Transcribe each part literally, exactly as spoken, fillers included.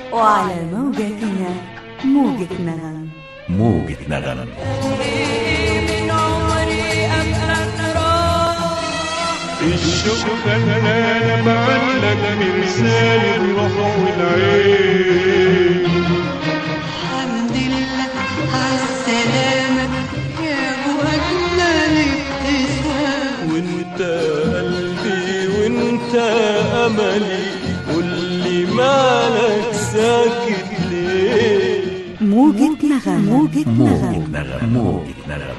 وعلى موجتنا موجة نغم. موجة نغم. الشوق خلانا بعلك مرسال الروح والعين. الحمد لله عالسلامة يا ابو اجمل ابتسام. وانت قلبي وانت املي قولي مالك ساكت ليه. موجة نغم. موجة نغم. موجة نغم.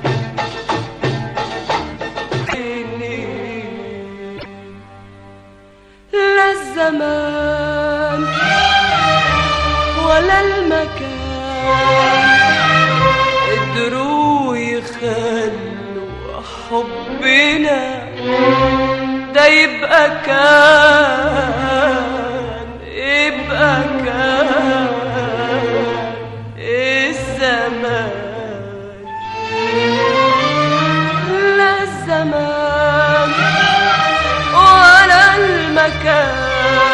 الزمان ولا المكان قدروا يخلوا حبنا ده يبقى كان يبقى كان الزمان. لا الزمان ولا المكان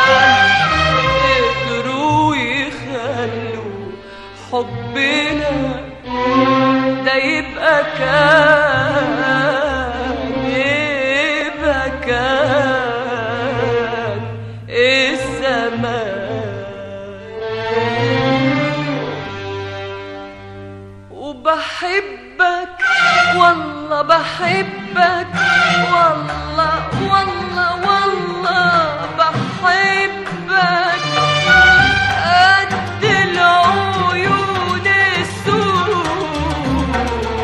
قدروا يخلوا حبنا ده يبقى كان يبقى كان الزمان. وبحبك والله بحبك والله والله والله بحبك قد العيون السود.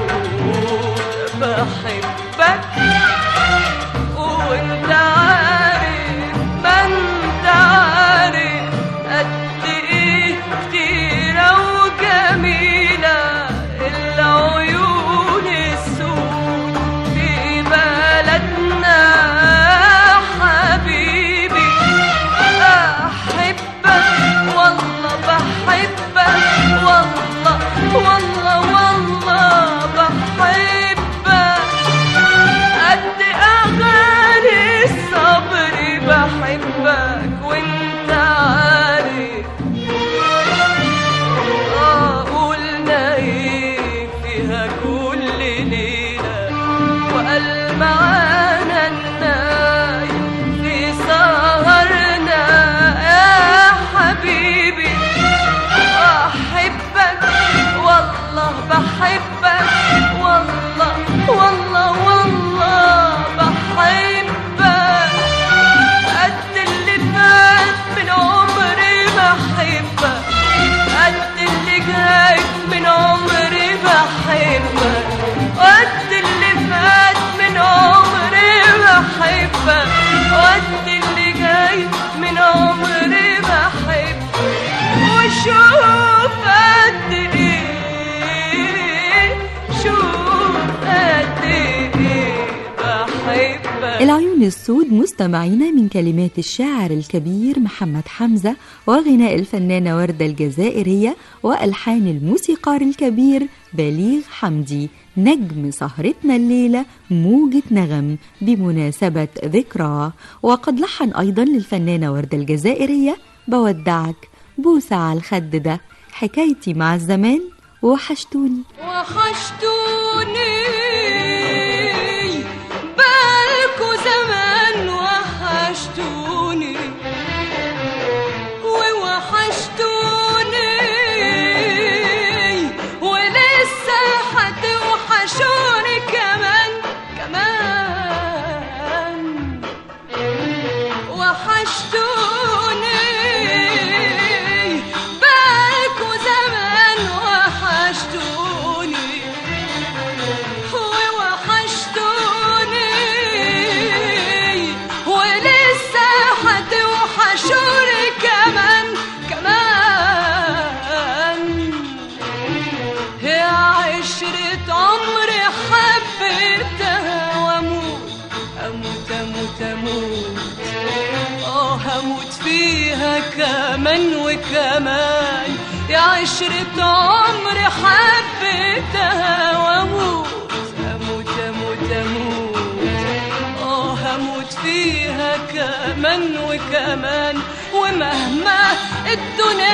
بحبك وانت عارف ما انت عارف قد ايه كتيرة وجميلة العيون السود في بلدنا حبيبي. أحبك والله بحبك والله والله والله بحبك قد أغاني الصبر. بحبك وانت عارف قولنا ايه فيها كل ليلة وقال معانا النايم في سهرنا يا حبيبي. أحبك والله بحبك والله والله والله بحبك قد اللي فات من عمري. بحبك قد اللي جاي من عمري. بحبك قد اللي فات من عمري. بحبك قد اللي جاي من عمري. بحبك وشوف قد ايه شوف قد ايه بحبك. العيون السود مستمعينا من كلمات الشاعر الكبير محمد حمزة وغناء الفنانة وردة الجزائرية وألحان الموسيقار الكبير بليغ حمدي. نجم سهرتنا الليلة موجة نغم بمناسبة ذكراه. وقد لحن أيضا للفنانة وردة الجزائرية بودعك، بوسة على الخد ده، حكايتي مع الزمان، وحشتوني وحشتوني بالكو زمان. وحشتوني ووحشتوني ولسه هتوحشوني كمان كمان. وحشتوني بالكو زمان. وحشتوني ووحشتوني ولسه هتوحشوني كمان كمان. يا عشرة عمري حبيتها واموت اموت اموت اموت اه هموت فيها كمان وكمان. يا عشرة عمري حبيتها واموت اموت اموت اموت اه هموت فيها كمان وكمان. ومهما الدنيا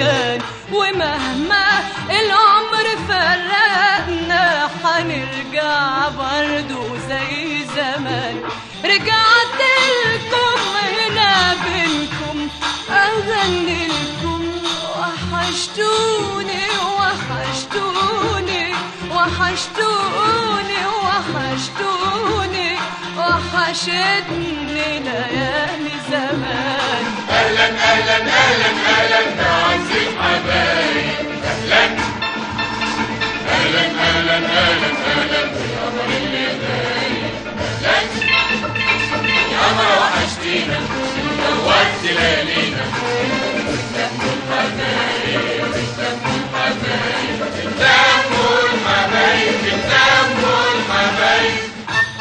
مكان، ومهما العمر فرقنا حنرجع برضو زي زمان. رجعت لكم هنا بينكم أغني لكم، وحشتوني وحشتوني وحشتوني وحشتوني وحشتني ليالي زمان. أهلا أهلا أهلا أهلا بعز الحبايب، أهلا أهلا أهلا أهلا أهلا بالقمر اللي غايب، أهلا يا قمر وحشتينا نورت ليالينا، بتلموا الحبايب بتلموا الحبايب بتلموا الحبايب بتلموا الحبايب.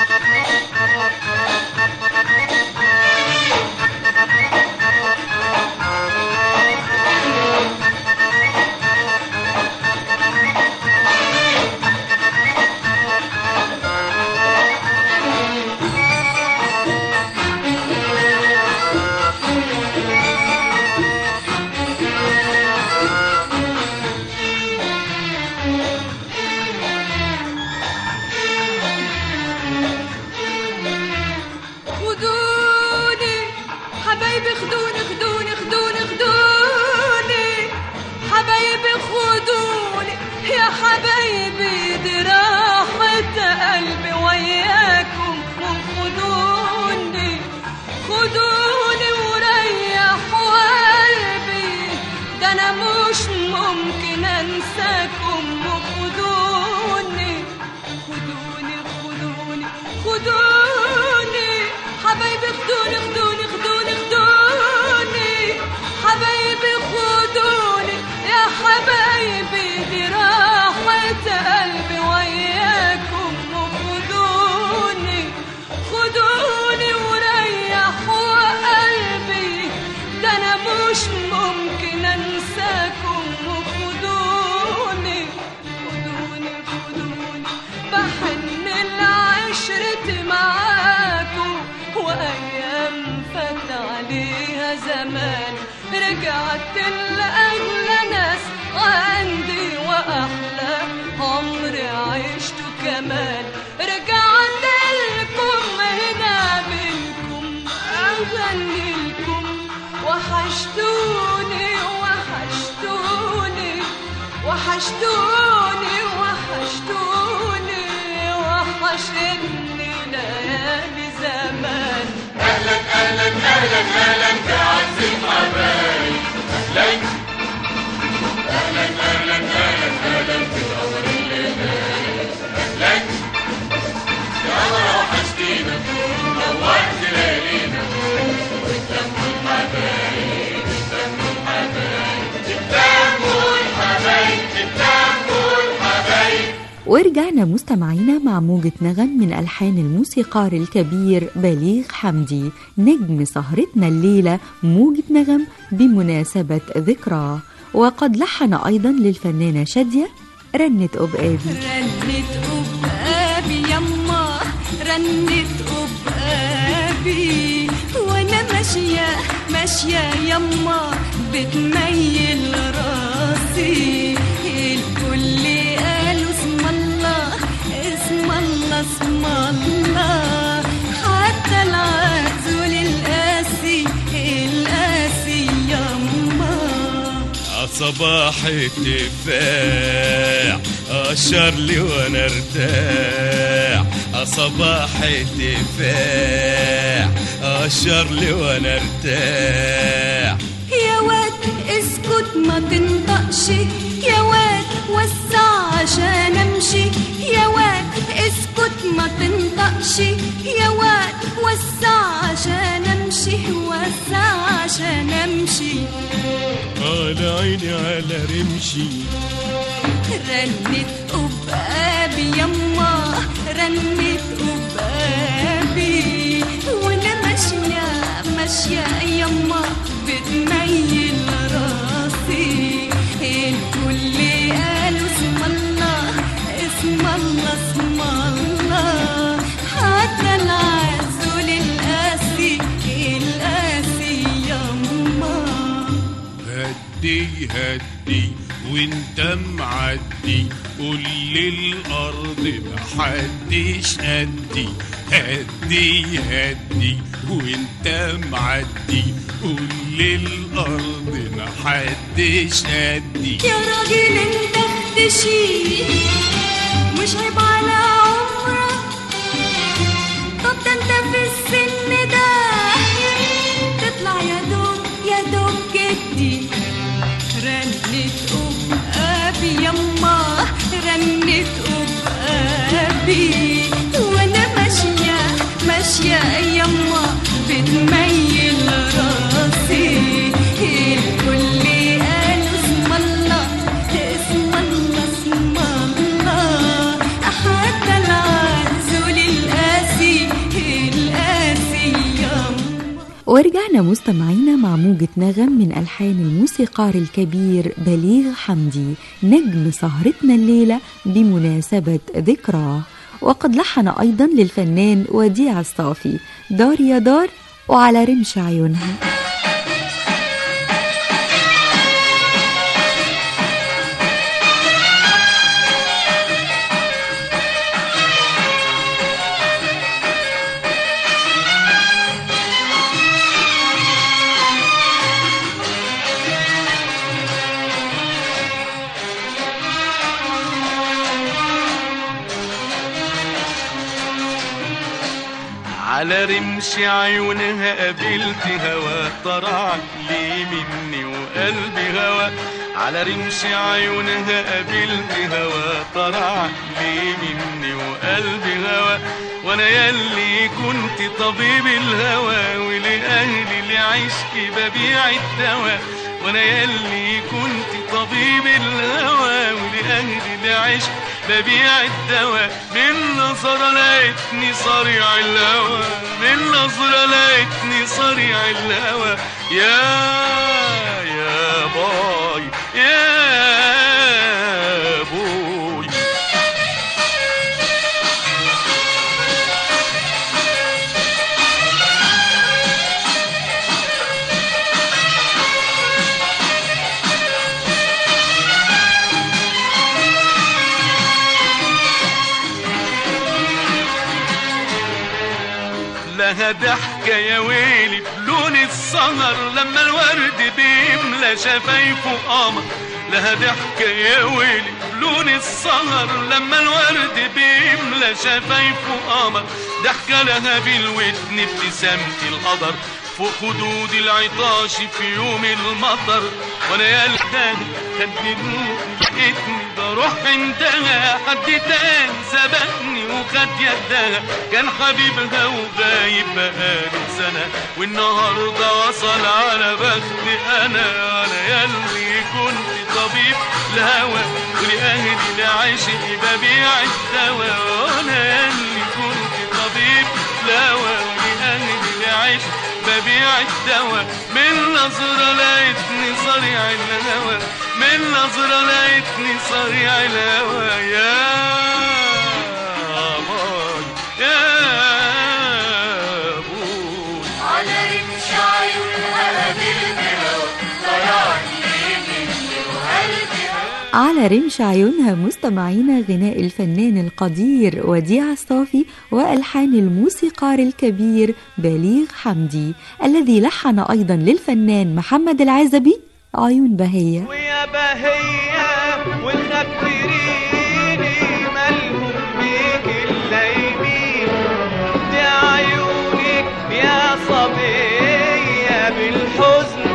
حبايبي دي راحة قلبي وياكم، وخدوني خدوني وريحوا قلبي، ده أنا مش ممكن أنساكم. وخدوني خدوني خدوني خدوني حبايبي، خدوني خدوني خدوني خدوني حبايبي، خدوني يا حبايبي دي راحة قلبي وياكم، وخدوني خدوني وريحوا قلبي، ده أنا مش ممكن أنساكم. وخدوني خدوني خدوني بحن العشرة معاكم، وأيام فات عليها زمان، رجعت لأجل ناس عندي وأحلى عمري عشته كمان. رجعت لكم هنا بينكم أغني لكم، وحشتوني وحشتوني وحشتوني وحشتوني وحشتني ليالي زمان. أهلا أهلا أهلا أهلا بعز الحبايب، أهلا أهلا أهلا أهلا أهلا بالقمر اللي غايب، أهلا يا قمر وحشتينا نورت ليالينا، بتلموا الحبايب بتلموا الحبايب بتلموا الحبايب بتلموا الحبايب. ورجعنا مستمعينا مع موجة نغم من ألحان الموسيقار الكبير بليغ حمدي، نجم سهرتنا الليلة موجة نغم بمناسبة ذكراه. وقد لحن أيضا للفنانة شادية رنت أبقابي. رنت أبقابي يما رنت أبقابي، وأنا ماشية ماشية يما بتميل راسي، الكل قالوا اسم الله اسم الله اسم الله، حتى العزول القاسي القاسي يما. صباح التفاح أشر لي وانا ارتاح، صباح التفاح أشر لي وانا ارتاح. يا واد اسكت ما تنطقش، يا واد وسع عشان امشي، يا واد اسكت ما تنطقش، يا واد وسع عشان امشي، وسع عشان امشي. على عيني على رمشي. رنت أبقابي يما رنت أبقابي، وانا ماشية ماشية يما بتميل راسي، الكل قالوا اسم الله اسم الله اسم الله، حتى العزول القاسي القاسي يما. هدي هدي وانت معدي قول للأرض محدش قدي هدي هدي وانت معدي قول للأرض محدش قدي. يا راجل انت اختشي مش عيب على عمرك، طب ده انت في السن ده تطلع يا دوب يا دوب جدي. رنت أبي يما رنت أبي وانا ماشية ماشية يما بتميل راسي. الكل قالوا اسم الله اسم الله اسم الله، حتى العزول القاسي القاسي يما. ورجعنا مستمعينا مع موجة نغم من ألحان الموسيقار الكبير بليغ حمدي نجم سهرتنا الليلة بمناسبة ذكراه، وقد لحن أيضا للفنان وديع الصافي دار يا دار وعلى رمش عيونها. على رمش عيونها قابلت هوا طرع لي مني وقلبي هوا. على رمش عيونها قابلت هوا طرع لي مني وقلبي هوا. وانا ياللي كنت طبيب الهوى ولأهلي لعشقي ببيع الدواء. وانا ياللي كنت طبيب الهوى ولأهلي لعشقي ببيع الدواء. من نظرة لقيتني صريع الهوى، من نظرة لقيتني صريع الهوى. يا يا باي يا بوي. لها ضحكة يا ويلي بلون السهر لما الورد بيملى شفايفه قمر. لها ضحكة يا ويلي بلون السهر لما الورد بيملى شفايفه قمر. ضحكة لها بالودن ابتسامة القدر فوق خدود العطاش في يوم المطر. وانا يا الحداني خدني لقيتني بروح عندها. حد تاني سبقني وخد يدها كان حبيبها وغايب بقاله سنة والنهارده وصل على بختي انا. انا ياللي كنت طبيب الهوى ولأهلي لعشقي ببيع الدواء. وانا ياللي كنت طبيب الهوى ولأهلي لعشقي ببيع الدواء. من نظرة لقيتني صريع الهوى، من نظرة لقيتني صريع الهوى. يا باي يا بوي. على رمش عيونها قابلت هوا ضيعني مني وقلبي هوا. على رمش عيونها مستمعينا غناء الفنان القدير وديع الصافي وألحان الموسيقار الكبير بليغ حمدي الذي لحن أيضا للفنان محمد العزبي عيون بهية. ويا بهية وخبريني مالهم بيك الليمين دي عيونك يا صبية بالحزن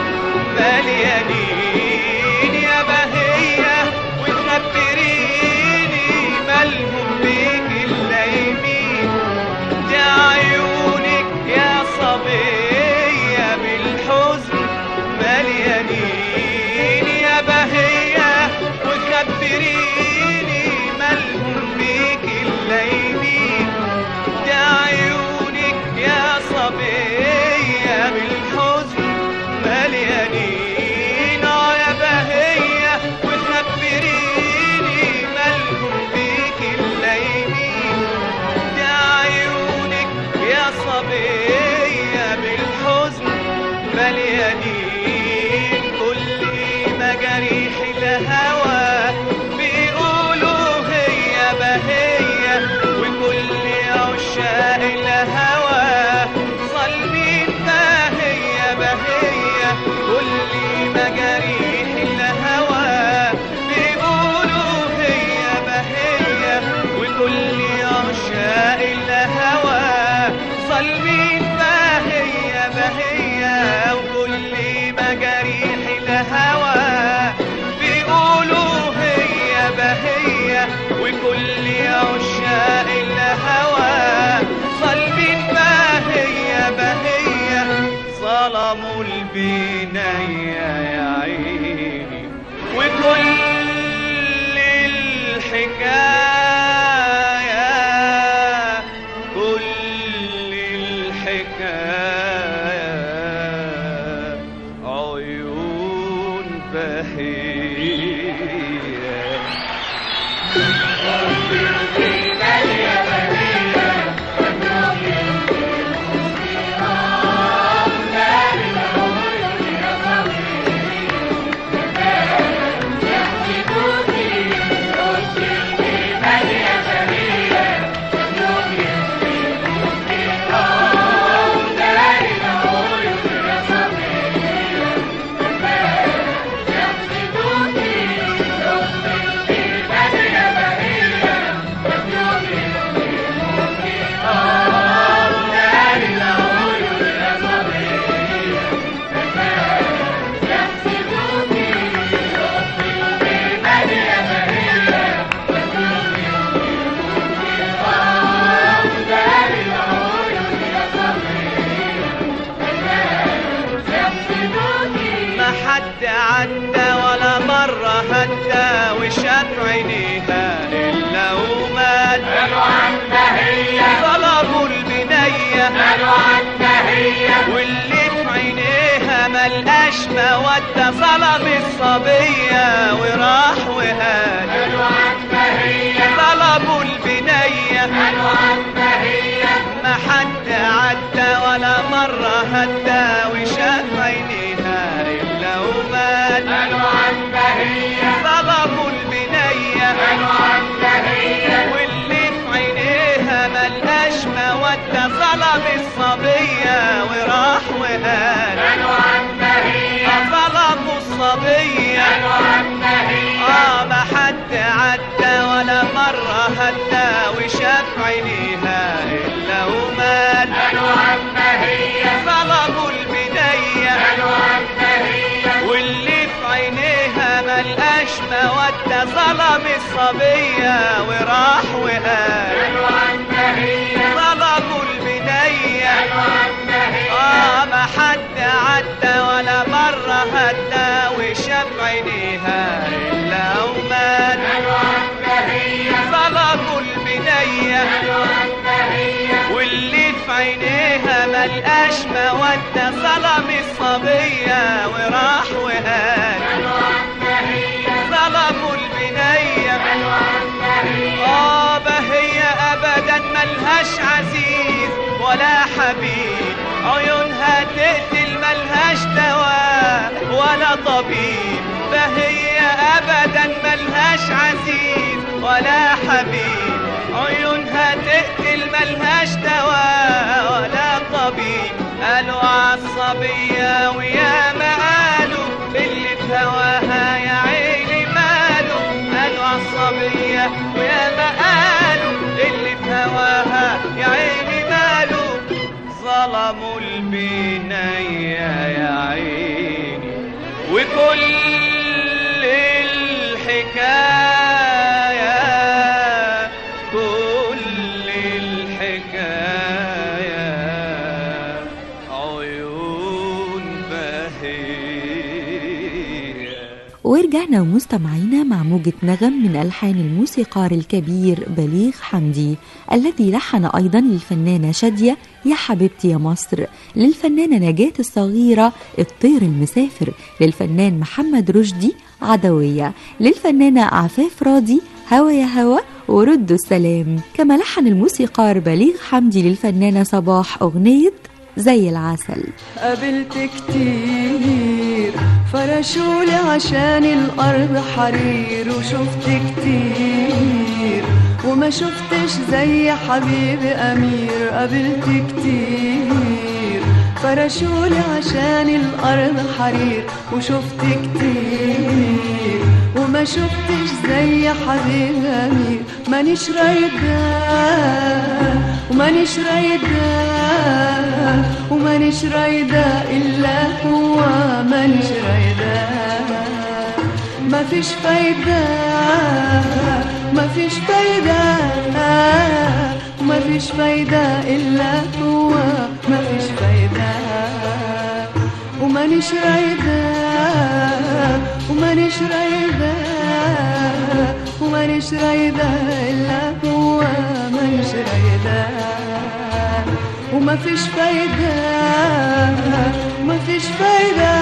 مليانين. يا بهية وخبريني مالهم بيك الليمين دي عيونك يا صبية بالحزن مليانين. يا بهية وخبريني طالبين بهية بهية وكل مجاريح الهوى بيقولوا هي بهية وكل عشاق الهوى طالبين بهية بهية ظلموا البنية يا عيني وكل الحكاية واللي في عينيها ملقاش مودة ظلم الصبية وراح وهان ظلموا البنية ما حد عدى ولا مرة هدى وشاف عينيها إلا ومات ظلموا البنية واللي في عينيها ملقاش مودة ظلم الصبية وراح وهان ظلموا الصبية اه ما حد عدى ولا مرة هدى وشاف عينيها إلا ومات ظلموا البنية واللي في عينيها ملقاش مودة ظلم الصبية وراح وهان ظلموا البنية اه ما حد عدى ولا مرة هدى وشاف عينيها إلا ومات ظلموا البنية واللي في عينيها ملقاش مودة ظلم الصبية وراح وهان ظلموا البنية اه بهية أبدا ملهاش عزيز ولا حبيب عيونها تقتل ملهاش دواء ولا طبيب بهية أبدا ملهاش عزيز ولا حبيب عيونها تقتل ملهاش دواء ولا طبيب قالوا عالصبية ويا ما قالوا اللي في هواها يا عيني ماله قالوا عالصبية ويا ما قالوا اللي في هواها يا عيني ماله ظلموا البنية يا عيني وكل الحكاية كل الحكاية عيون بهية. ورجعنا ومستمعينا مع موجة نغم من ألحان الموسيقار الكبير بليغ حمدي الذي لحن أيضا للفنانة شادية يا حبيبتي يا مصر، للفنانة نجاة الصغيرة الطير المسافر، للفنان محمد رشدي عدوية، للفنانة عفاف راضي هوا يا هوا وردوا السلام. كما لحن الموسيقار بليغ حمدي للفنانة صباح أغنية زي العسل. قابلت كتير فرشولي عشان الأرض حرير وشفت كتير وما شفتش زي حبيبي أمير. قابلت كتير فرشولي عشان الأرض حرير وشفت كتير وما شفتش زي حبيبي أمير. مانيش رايدة ومانيش رايدة ومانيش رايدة إلا هو مانيش رايدة مفيش فايدة مفيش فايدة مفيش فايدة إلا هو مفيش فايدة ومانيش رايدة ومانيش رايدة ومانيش رايدة إلا هو مانيش رايدة ومفيش فايدة مفيش فايدة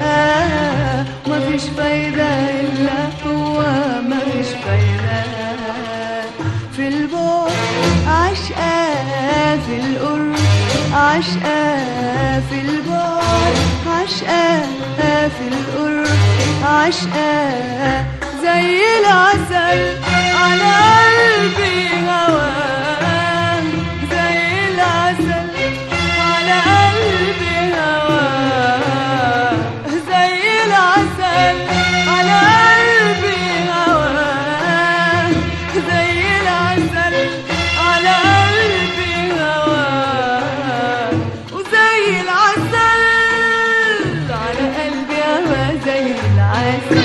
مفيش فايدة إلا هو مفيش فايدة في البعد عشقة في القرب عشقة في البعد عشقة في القرب عشقة زي العسل على قلبي هواه زي العسل على قلبي هواه زي العسل على قلبي هواه زي العسل على قلبي هواه وزي العسل على قلبي هواه زي العسل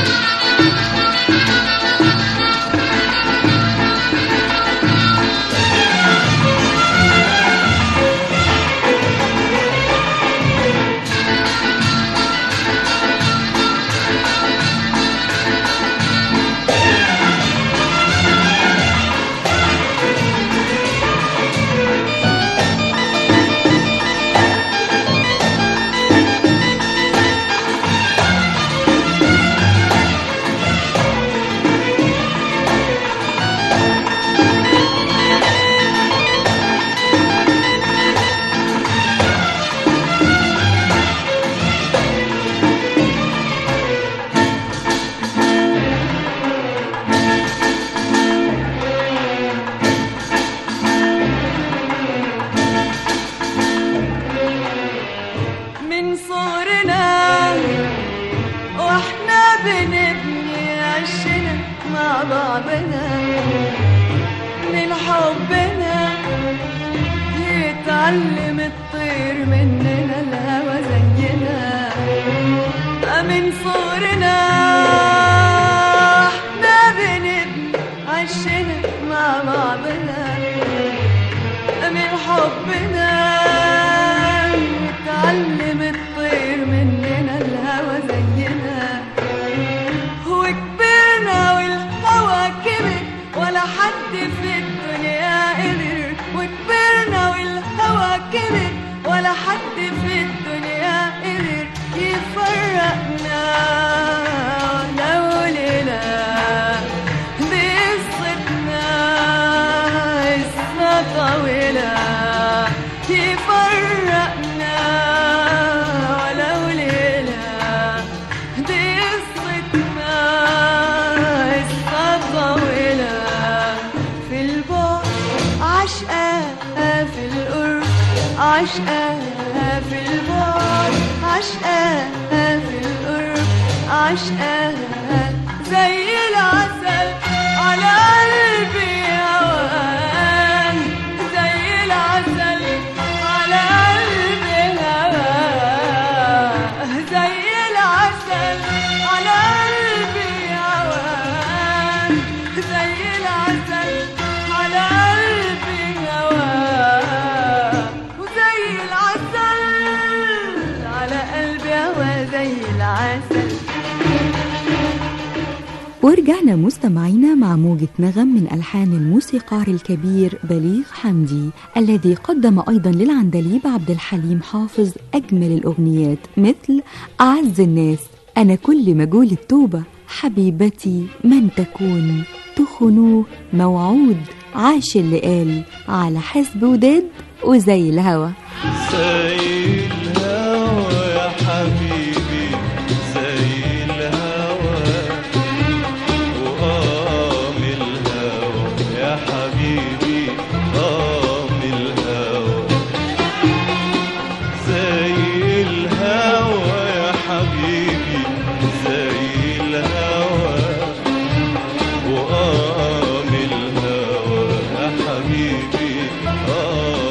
من صغرنا واحنا بنبني عشنا مع بعضنا من حبنا يتعلم الطير مننا الهوى زينا من صغرنا احنا بنبني عشنا مع بعضنا من حبنا يتعلم الطير مننا الهوى زينا وكبرنا والهوى كبر ولا حد في الدنيا قدر وكبرنا والهوى كبر ولا حد في الدنيا قدر يفرقنا لو ليلة بقصتنا قصة طويلة يفرقنا ولو ليلة دي قصتنا قصة طويلة في البعد عشقة في القرب عشقة في البعد عشقة في القرب عشقة زي العسل على قلبي هواه زي العسل على قلبي هواه زي العسل على قلبي هواه زي العسل على قلبي هواه وزي العسل على قلبي هواه زي العسل. ورجعنا مستمعينا مع موجة نغم من ألحان الموسيقار الكبير بليغ حمدي الذي قدم أيضا للعندليب عبد الحليم حافظ أجمل الأغنيات مثل أعز الناس أنا كل مجول التوبة حبيبتي من تكون تخنوه موعود عاش اللي قال على حسب وداد وزي الهوى زي الهوى يا حبيبي زي الهوى وقام الهوى يا حبيبي قام الهوى زي الهوى يا حبيبي زي الهوى وقام الهوى يا حبيبي قام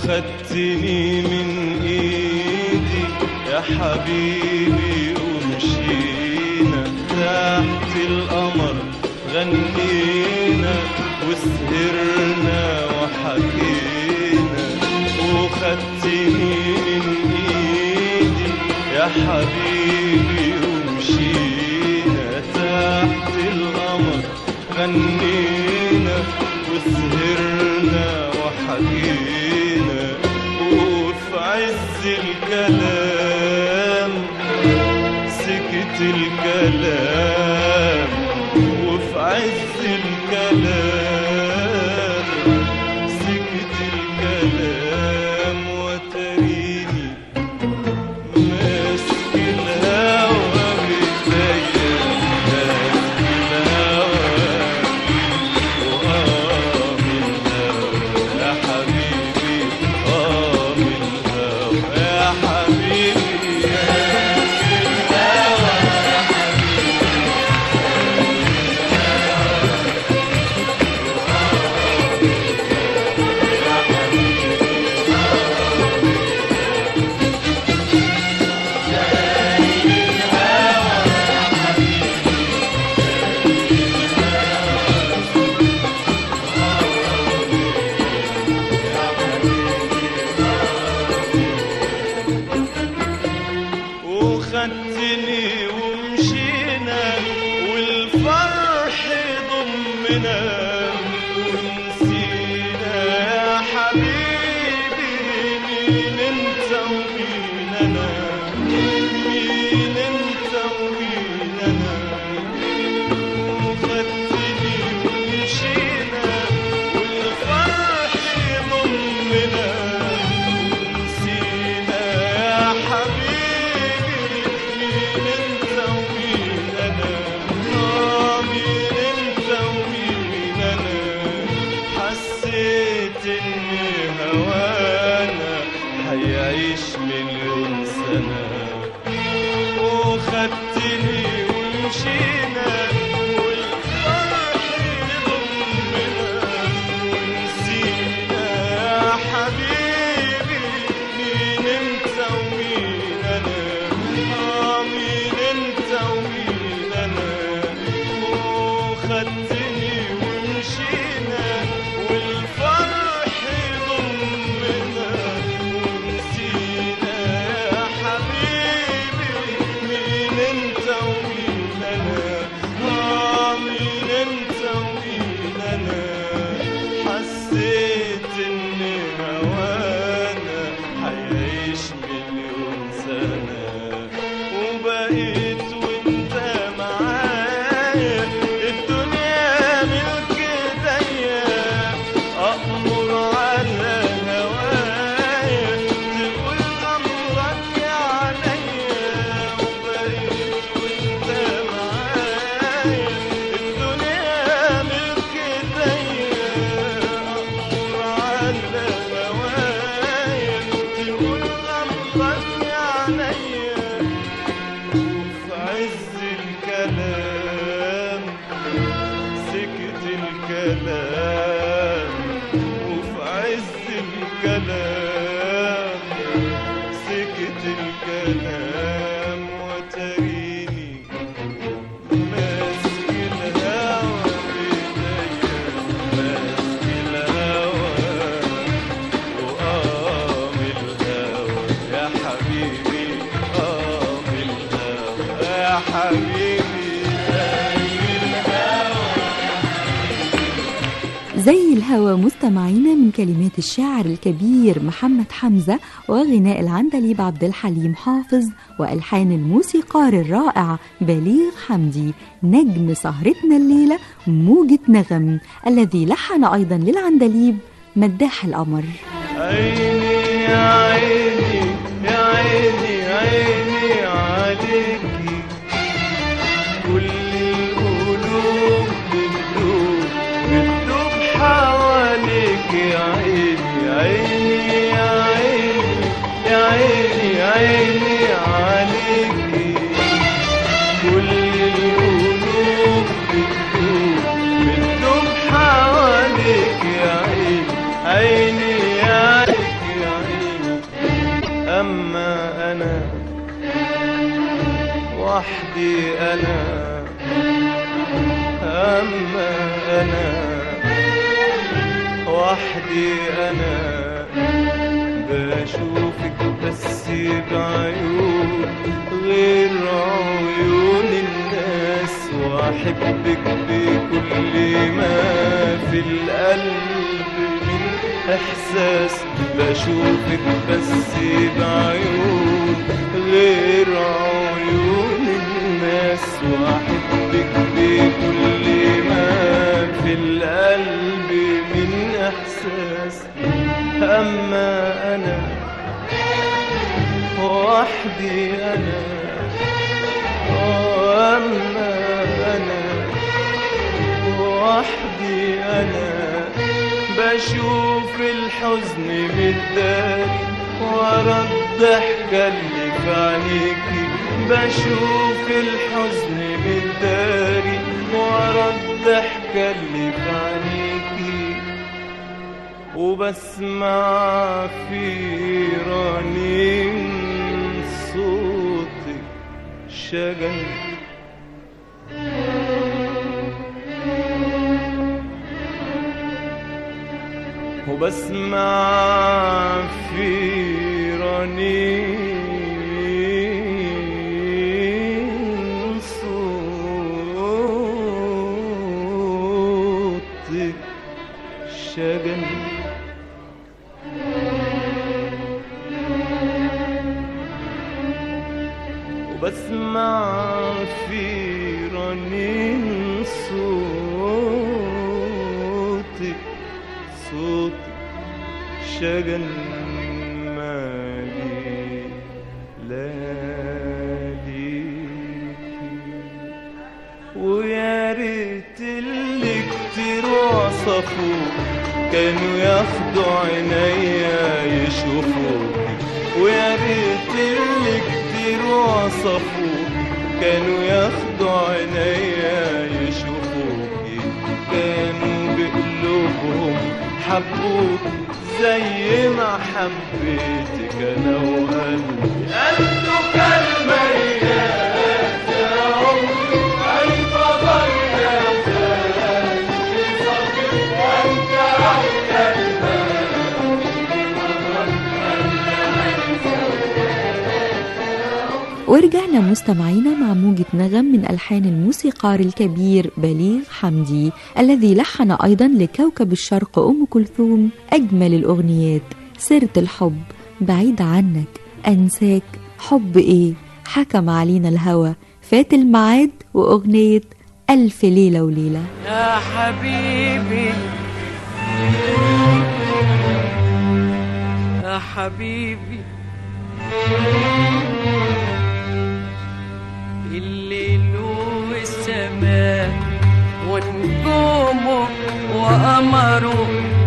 وخدتني من ايدي يا حبيبي ومشينا تحت القمر غنينا وسهرنا وحكينا. وخدتني من ايدي يا حبيبي ومشينا تحت القمر غنينا وسهرنا وحكينا. وفي عز الكلام سكت الكلام، وفي عز الكلام سكت الكلام. وتريني ماسك الهوى بإيديا ماسك الهوى وآه من الهوى يا حبيبي آه من الهوى يا حبيبي ماسك الهوى يا وخدتني ومشينا والفرح ضمنا ونسينا يا حبيبي مين انت ومين انا، مين انت ومين انا. وخدتني ومشينا والفرح ضمنا ونسينا يا حبيبي حسيت ان هوانا هيعيش مليون سنة. وخدتني ومشينا والفرح ضمنا ونسينا يا حبيبي مين انت ومين انا، آه مين انت ومين انا. وخدتني ومشينا والفرح ضمنا ونسينا يا حبيبي مين انت ومين انا، آه مين انت ومين انا. حسيت ان هوانا هيعيش مليون سنة. وبقيت وانت معايا الدنيا ملك ايديا، أأمر على هوايا تقول أمرك عليا. وبقيت وانت معايا الدنيا ملك ايديا، أأمر على هوايا تقول أمرك عليا. وفي عز الكلام سكت الكلام، وفي عز الكلام سكت الكلام. وتريني ماسك الهوى بإيديا ماسك الهوى وآه من الهوى يا حبيبي آه من الهوى يا حبيبي زي الهوى مستمعينا من كلمات الشاعر الكبير محمد حمزة وغناء العندليب عبد الحليم حافظ وألحان الموسيقار الرائع بليغ حمدي نجم سهرتنا الليلة موجة نغم، الذي لحن أيضا للعندليب مداح القمر. عيني يا عيني يا عيني عيني عليكي كل القلوب بتدوب بتدوب حواليك. يا عيني عيني يا عيني يا عيني عيني عليكي كل القلوب بتدوب بتدوب حواليك. يا عيني عيني يا عيني وحدي أنا أما أنا وحدي أنا بشوفك بس بعيون غير عيون الناس وأحبك بكل ما في القلب من إحساس بشوفك بس بعيون غير عيون الناس وأحبك بكل ما في القلب من إحساس أما أنا وحدي أنا أما أنا وحدي أنا بشوف الحزن متداري ورا الضحكة اللي في عينيكي بشوف الحزن متداري ورا الضحكة اللي في عينيكي وبسمع في رنين صوتك شجن وبسمع في رنين صوتك شجن وبسمع في رنين صوتك صوتك شجن مالي لاليكي ويا ريت اللي كتير وصفوك كانوا ياخدوا عينيا يشوفوكي ويا ريت اللي كتير وصفوك كانوا ياخدوا عينيا يشوفوكي كانوا بقلوبهم حبوك زي ما حبيتك انا وقلبي قلبه كان ميات يا عمري كيف ضيعت في صبري وانت على ورجعنا مستمعينا مع موجة نغم من ألحان الموسيقار الكبير بليغ حمدي الذي لحن أيضا لكوكب الشرق أم كلثوم أجمل الأغنيات سيرة الحب بعيد عنك أنساك حب إيه حكم علينا الهوى فات الميعاد وأغنية ألف ليلة وليلة. يا حبيبي يا حبيبي الليل والسماء ونجومه وقمره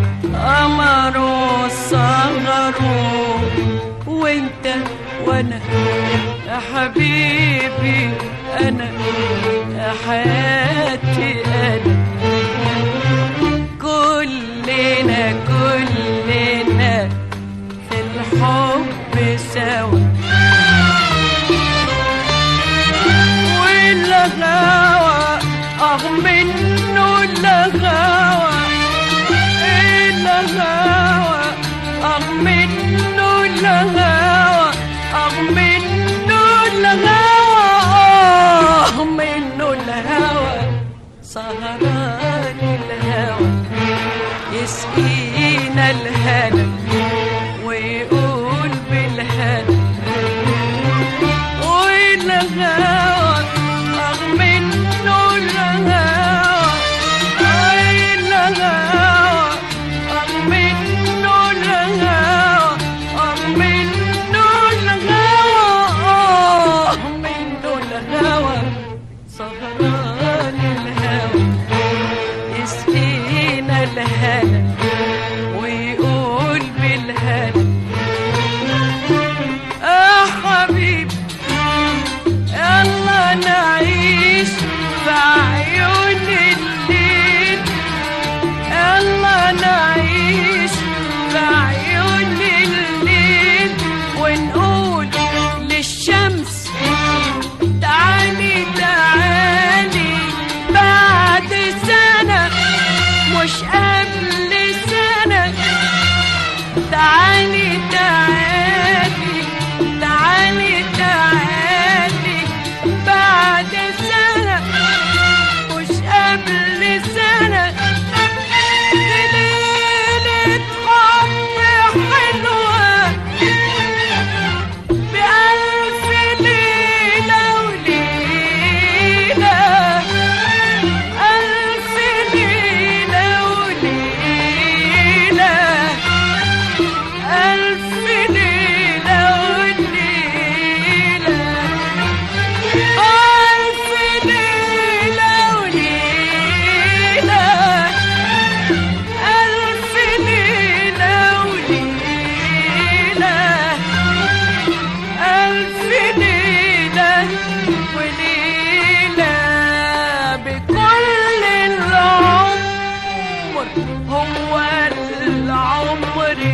قمره صغره وانت وانا يا حبيبي انا يا حياتي انا كلنا كلنا في الحب سوا والهوى أغ منه الهوى الهوى أغ منه الهوى أغ منه الهوى أغ منه الهوى سهران الهوى يسقينا الهنا ويقول بالهنا والهوى الهنا ويقول بالهنا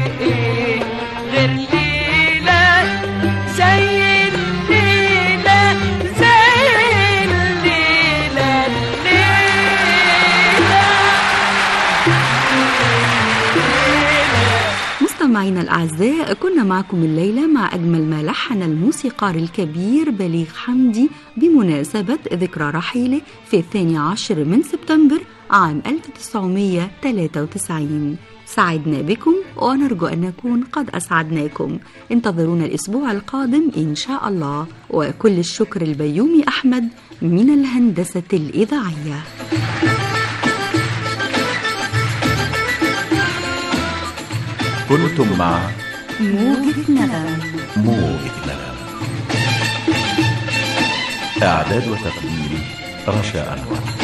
ايه غير ليلة زي الليلة زي الليلة الليلة. مستمعينا الأعزاء، كنا معكم الليلة مع أجمل ما لحن الموسيقار الكبير بليغ حمدي بمناسبة ذكرى رحيله في الثاني عشر من سبتمبر عام ألف وتسعمائة وثلاثة وتسعين. سعدنا بكم ونرجو أن نكون قد أسعدناكم. انتظرونا الأسبوع القادم إن شاء الله. وكل الشكر البيومي أحمد من الهندسة الإذاعية. كنتم مع موجة نغم. موجة نغم. إعداد وتقديم رشا أنور.